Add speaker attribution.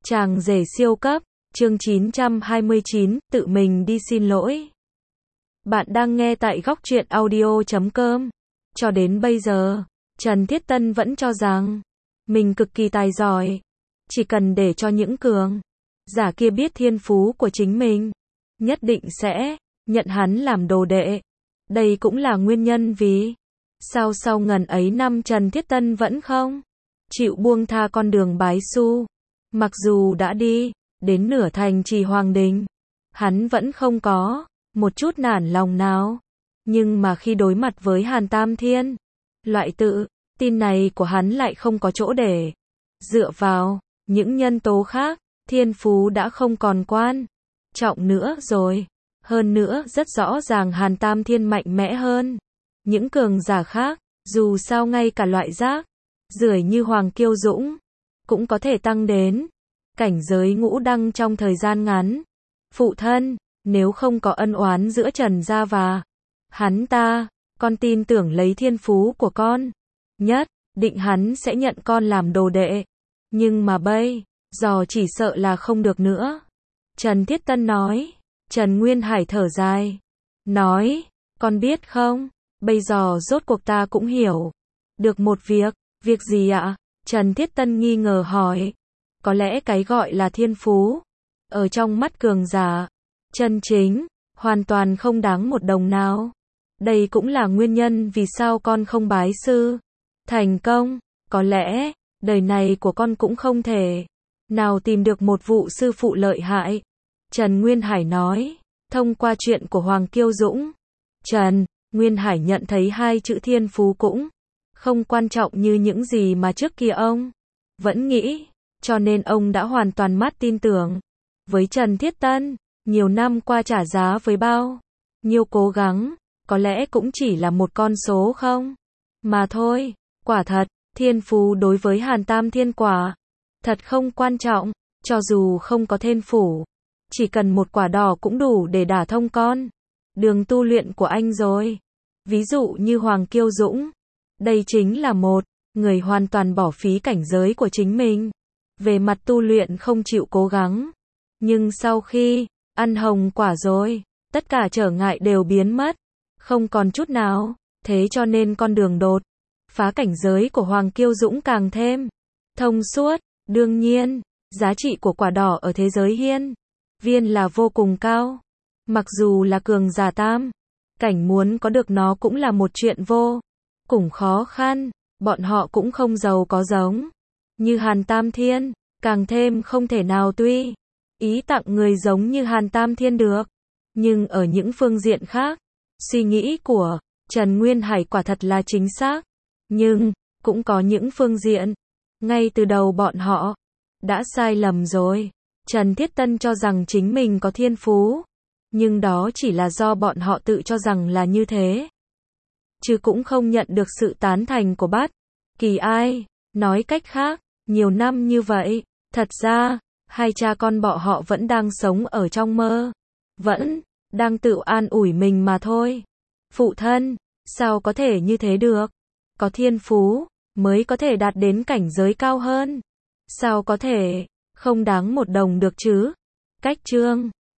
Speaker 1: Chàng rể siêu cấp, chương 929, tự mình đi xin lỗi. Bạn đang nghe tại góc truyện audio.com. Cho đến bây giờ, Trần Thiết Tân vẫn cho rằng mình cực kỳ tài giỏi. Chỉ cần để cho những cường giả kia biết thiên phú của chính mình, nhất định sẽ nhận hắn làm đồ đệ. Đây cũng là nguyên nhân vì sao sau ngần ấy năm Trần Thiết Tân vẫn không chịu buông tha con đường bái su. Mặc dù đã đi đến nửa thành trì Hoàng Đình, hắn vẫn không có một chút nản lòng nào. Nhưng mà khi đối mặt với Hàn Tam Thiên, loại tự tin này của hắn lại không có chỗ để dựa vào. Những nhân tố khác, thiên phú đã không còn quan trọng nữa rồi. Hơn nữa rất rõ ràng Hàn Tam Thiên mạnh mẽ hơn những cường giả khác. Dù sao ngay cả loại rác rưởi như Hoàng Kiêu Dũng cũng có thể tăng đến cảnh giới ngũ đăng trong thời gian ngắn. Phụ thân, nếu không có ân oán giữa Trần gia và hắn ta, con tin tưởng lấy thiên phú của con, nhất định hắn sẽ nhận con làm đồ đệ. Nhưng mà bây giờ chỉ sợ là không được nữa. Trần Thiết Tân nói. Trần Nguyên Hải thở dài, nói, con biết không, bây giờ rốt cuộc ta cũng hiểu được một việc gì ạ? Trần Thiết Tân nghi ngờ hỏi. Có lẽ cái gọi là thiên phú, ở trong mắt cường giả chân chính, hoàn toàn không đáng một đồng nào. Đây cũng là nguyên nhân vì sao con không bái sư thành công. Có lẽ, đời này của con cũng không thể nào tìm được một vụ sư phụ lợi hại. Trần Nguyên Hải nói. Thông qua chuyện của Hoàng Kiêu Dũng, Trần Nguyên Hải nhận thấy hai chữ thiên phú cũng không quan trọng như những gì mà trước kia ông vẫn nghĩ. Cho nên ông đã hoàn toàn mắt tin tưởng với Trần Thiết Tân. Nhiều năm qua trả giá với bao nhiêu cố gắng, có lẽ cũng chỉ là một con số không mà thôi. Quả thật, thiên phú đối với Hàn Tam Thiên quả thật không quan trọng. Cho dù không có thiên phú, chỉ cần một quả đỏ cũng đủ để đả thông con đường tu luyện của anh rồi. Ví dụ như Hoàng Kiêu Dũng, đây chính là một người hoàn toàn bỏ phí cảnh giới của chính mình. Về mặt tu luyện không chịu cố gắng. Nhưng sau khi ăn hồng quả rồi, tất cả trở ngại đều biến mất, không còn chút nào. Thế cho nên con đường đột phá cảnh giới của Hoàng Kiêu Dũng càng thêm thông suốt. Đương nhiên, giá trị của quả đỏ ở thế giới hiên viên là vô cùng cao. Mặc dù là cường giả tam cảnh muốn có được nó cũng là một chuyện vô cùng khó khăn. Bọn họ cũng không giàu có giống như Hàn Tam Thiên, càng thêm không thể nào tùy ý tặng người giống như Hàn Tam Thiên được. Nhưng ở những phương diện khác, suy nghĩ của Trần Nguyên Hải quả thật là chính xác. Nhưng cũng có những phương diện ngay từ đầu bọn họ đã sai lầm rồi. Trần Thiết Tân cho rằng chính mình có thiên phú, nhưng đó chỉ là do bọn họ tự cho rằng là như thế, chứ cũng không nhận được sự tán thành của bất kỳ ai. Nói cách khác, nhiều năm như vậy, thật ra, hai cha con bọn họ vẫn đang sống ở trong mơ, vẫn đang tự an ủi mình mà thôi. Phụ thân, sao có thể như thế được? Có thiên phú mới có thể đạt đến cảnh giới cao hơn. Sao có thể không đáng một đồng được chứ? Cách chương